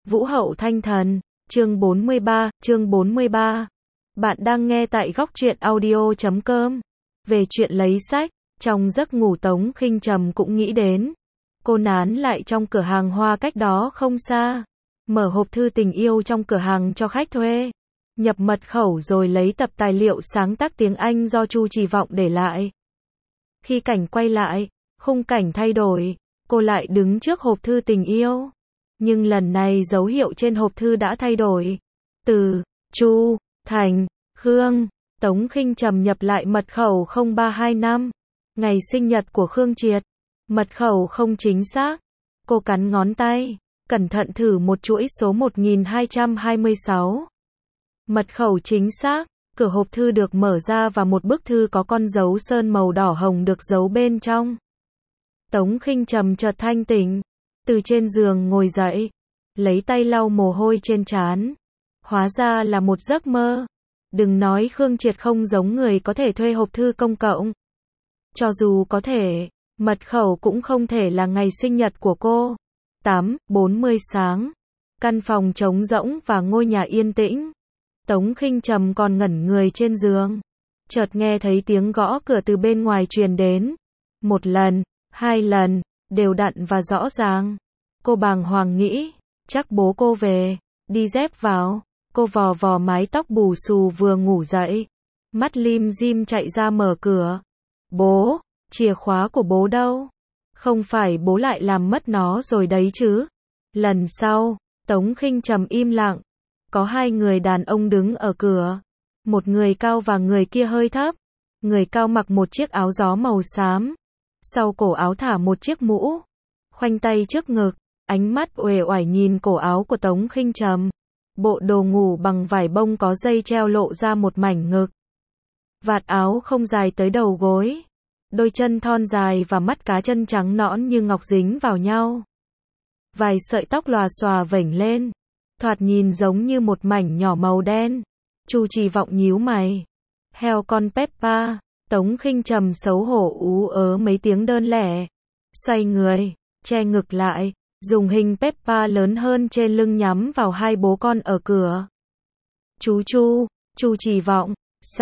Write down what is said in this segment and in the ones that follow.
Vũ hậu thanh thần, chương 43. Bạn đang nghe tại góc truyện audio.com. Về chuyện lấy sách, trong giấc ngủ Tống Khinh Trầm cũng nghĩ đến. Cô nán lại trong cửa hàng hoa cách đó không xa. Mở hộp thư tình yêu trong cửa hàng cho khách thuê. Nhập mật khẩu rồi lấy tập tài liệu sáng tác tiếng Anh do Chu Trì Vọng để lại. Khi cảnh quay lại, khung cảnh thay đổi, cô lại đứng trước hộp thư tình yêu. Nhưng lần này dấu hiệu trên hộp thư đã thay đổi. Từ Chu thành Khương, Tống Khinh Trầm nhập lại mật khẩu 0325. Ngày sinh nhật của Khương Triệt. Mật khẩu không chính xác. Cô cắn ngón tay, cẩn thận thử một chuỗi số 1226. Mật khẩu chính xác. Cửa hộp thư được mở ra và một bức thư có con dấu sơn màu đỏ hồng được giấu bên trong. Tống Khinh Trầm chợt thanh tỉnh, từ trên giường ngồi dậy, lấy tay lau mồ hôi trên trán. Hóa ra là một giấc mơ. Đừng nói Khương Triệt không giống người có thể thuê hộp thư công cộng. Cho dù có thể, mật khẩu cũng không thể là ngày sinh nhật của cô. 8:40 sáng. Căn phòng trống rỗng và ngôi nhà yên tĩnh. Tống Khinh Trầm còn ngẩn người trên giường. Chợt nghe thấy tiếng gõ cửa từ bên ngoài truyền đến. Một lần, hai lần, đều đặn và rõ ràng. Cô bàng hoàng nghĩ, chắc bố cô về, đi dép vào. Cô vò vò mái tóc bù xù vừa ngủ dậy. Mắt lim dim chạy ra mở cửa. Bố, chìa khóa của bố đâu? Không phải bố lại làm mất nó rồi đấy chứ? Lần sau, Tống Khinh Trầm im lặng. Có hai người đàn ông đứng ở cửa. Một người cao và người kia hơi thấp. Người cao mặc một chiếc áo gió màu xám. Sau cổ áo thả một chiếc mũ. Khoanh tay trước ngực, ánh mắt uể oải nhìn cổ áo của Tống Khinh Trầm. Bộ đồ ngủ bằng vải bông có dây treo lộ ra một mảnh ngực. Vạt áo không dài tới đầu gối. Đôi chân thon dài và mắt cá chân trắng nõn như ngọc dính vào nhau. Vài sợi tóc lòa xòa vểnh lên. Thoạt nhìn giống như một mảnh nhỏ màu đen. Chu Trì Vọng nhíu mày. Heo con Peppa. Tống Khinh Trầm xấu hổ ú ớ mấy tiếng đơn lẻ. Xoay người, che ngực lại, dùng hình Peppa lớn hơn trên lưng nhắm vào hai bố con ở cửa. Chu Trì Vọng,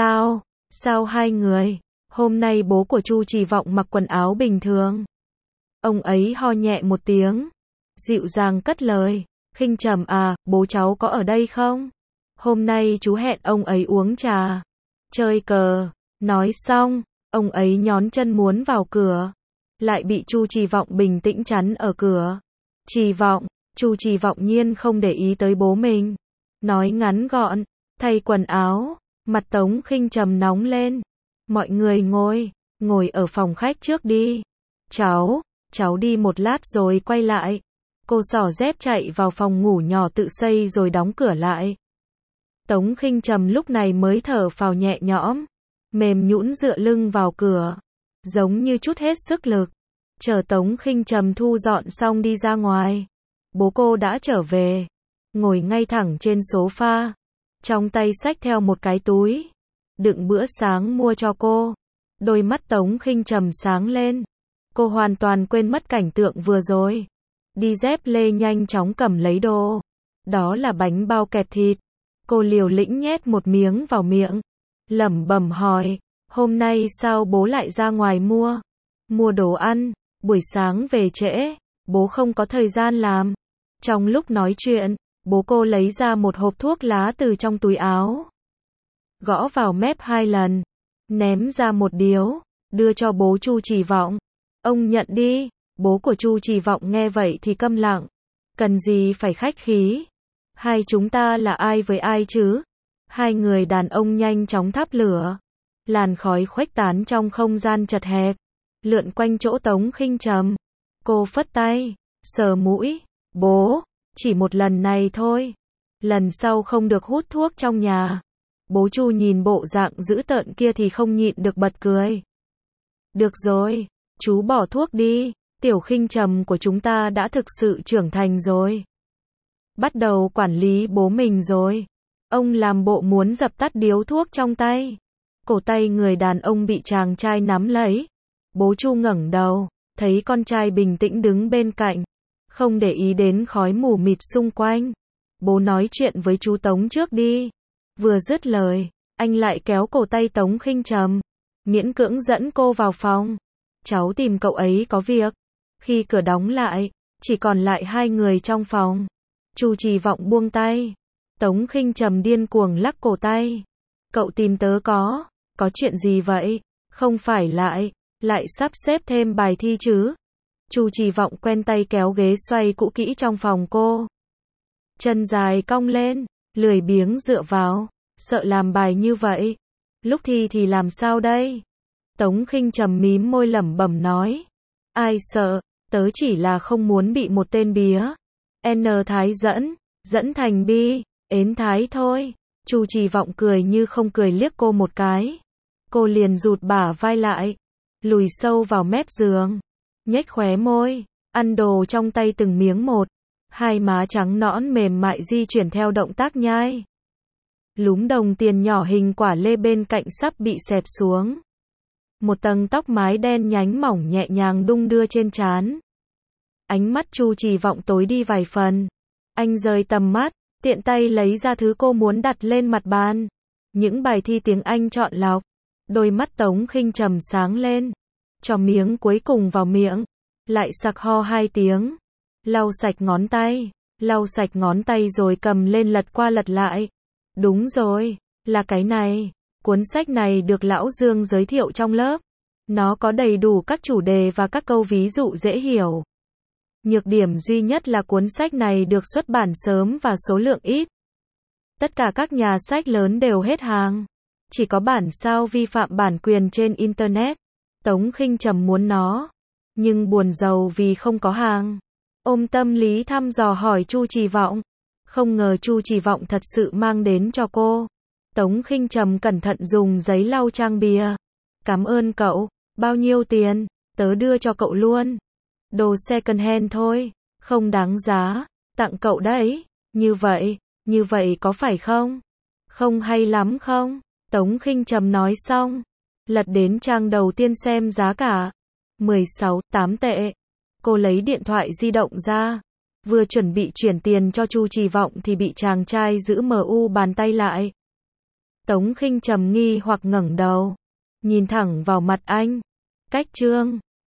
sao hai người? Hôm nay bố của Chu Trì Vọng mặc quần áo bình thường. Ông ấy ho nhẹ một tiếng, dịu dàng cất lời, Khinh Trầm à, bố cháu có ở đây không? Hôm nay chú hẹn ông ấy uống trà, chơi cờ. Nói xong, ông ấy nhón chân muốn vào cửa, lại bị Chu Trì Vọng bình tĩnh chắn ở cửa. Chu Trì Vọng nhiên không để ý tới bố mình. Nói ngắn gọn, thay quần áo, mặt Tống Khinh Trầm nóng lên. Mọi người ngồi ở phòng khách trước đi. Cháu đi một lát rồi quay lại. Cô xỏ dép chạy vào phòng ngủ nhỏ tự xây rồi đóng cửa lại. Tống Khinh Trầm lúc này mới thở phào nhẹ nhõm. Mềm nhũn dựa lưng vào cửa, giống như chút hết sức lực. Chờ Tống Khinh Trầm thu dọn xong đi ra ngoài. Bố cô đã trở về, ngồi ngay thẳng trên sofa, trong tay xách theo một cái túi, đựng bữa sáng mua cho cô. Đôi mắt Tống Khinh Trầm sáng lên. Cô hoàn toàn quên mất cảnh tượng vừa rồi. Đi dép lê nhanh chóng cầm lấy đồ. Đó là bánh bao kẹp thịt. Cô liều lĩnh nhét một miếng vào miệng. Lẩm bẩm hỏi, hôm nay sao bố lại ra ngoài mua đồ ăn, buổi sáng về trễ, bố không có thời gian làm. Trong lúc nói chuyện, bố cô lấy ra một hộp thuốc lá từ trong túi áo. Gõ vào mép 2 lần, ném ra một điếu, đưa cho bố Chu Trì Vọng. Ông nhận đi. Bố của Chu Trì Vọng nghe vậy thì câm lặng. Cần gì phải khách khí? Hai chúng ta là ai với ai chứ? Hai người đàn ông nhanh chóng thắp lửa. Làn khói khuếch tán trong không gian chật hẹp, lượn quanh chỗ Tống Khinh Trầm. Cô phất tay, sờ mũi. Bố, chỉ một lần này thôi. Lần sau không được hút thuốc trong nhà. Bố Chu nhìn bộ dạng dữ tợn kia thì không nhịn được bật cười. Được rồi, chú bỏ thuốc đi. Tiểu Khinh Trầm của chúng ta đã thực sự trưởng thành rồi. Bắt đầu quản lý bố mình rồi. Ông làm bộ muốn dập tắt điếu thuốc trong tay. Cổ tay người đàn ông bị chàng trai nắm lấy. Bố Chu ngẩng đầu, thấy con trai bình tĩnh đứng bên cạnh. không để ý đến khói mù mịt xung quanh. Bố nói chuyện với chú Tống trước đi. Vừa dứt lời, anh lại kéo cổ tay Tống Khinh Trầm, miễn cưỡng dẫn cô vào phòng. Cháu tìm cậu ấy có việc. Khi cửa đóng lại, chỉ còn lại hai người trong phòng. Chu Trì Vọng buông tay. Tống Khinh Trầm điên cuồng lắc cổ tay. Cậu tìm tớ có chuyện gì vậy? Không phải lại sắp xếp thêm bài thi chứ? Chu Trì Vọng quen tay kéo ghế xoay cũ kỹ trong phòng cô. Chân dài cong lên, lười biếng dựa vào, sợ làm bài như vậy. Lúc thi thì làm sao đây? Tống Khinh Trầm mím môi lẩm bẩm nói. Ai sợ, tớ chỉ là không muốn bị một tên bía N Thái dẫn thành bi ến Thái thôi. Chu Trì Vọng cười như không cười liếc cô một cái. Cô liền rụt bả vai lại, lùi sâu vào mép giường, nhếch khóe môi, ăn đồ trong tay từng miếng một. Hai má trắng nõn mềm mại di chuyển theo động tác nhai. Lúm đồng tiền nhỏ hình quả lê bên cạnh sắp bị xẹp xuống. Một tầng tóc mái đen nhánh mỏng nhẹ nhàng đung đưa trên trán. Ánh mắt Chu Trì Vọng tối đi vài phần. Anh rời tầm mắt, tiện tay lấy ra thứ cô muốn đặt lên mặt bàn. Những bài thi tiếng Anh chọn lọc. Đôi mắt Tống Khinh Trầm sáng lên. Cho miếng cuối cùng vào miệng. Lại sặc ho hai tiếng. Lau sạch ngón tay rồi cầm lên lật qua lật lại. Đúng rồi, là cái này. Cuốn sách này được Lão Dương giới thiệu trong lớp. Nó có đầy đủ các chủ đề và các câu ví dụ dễ hiểu. Nhược điểm duy nhất là cuốn sách này được xuất bản sớm và số lượng ít. Tất cả các nhà sách lớn đều hết hàng. Chỉ có bản sao vi phạm bản quyền trên Internet. Tống Khinh Trầm muốn nó, nhưng buồn rầu vì không có hàng. Ôm tâm lý thăm dò hỏi Chu Trì Vọng. Không ngờ Chu Trì Vọng thật sự mang đến cho cô. Tống Khinh Trầm cẩn thận dùng giấy lau trang bìa. Cảm ơn cậu. Bao nhiêu tiền? Tớ đưa cho cậu luôn. Đồ second hand thôi. Không đáng giá. Tặng cậu đấy. Như vậy có phải không? Không hay lắm không? Tống Khinh Trầm nói xong. Lật đến trang đầu tiên xem giá cả. 16,8 tệ. Cô lấy điện thoại di động ra. Vừa chuẩn bị chuyển tiền cho Chu Trì Vọng thì bị chàng trai giữ MU bàn tay lại. Tống Khinh Trầm nghi hoặc ngẩng đầu. Nhìn thẳng vào mặt anh. Cách chương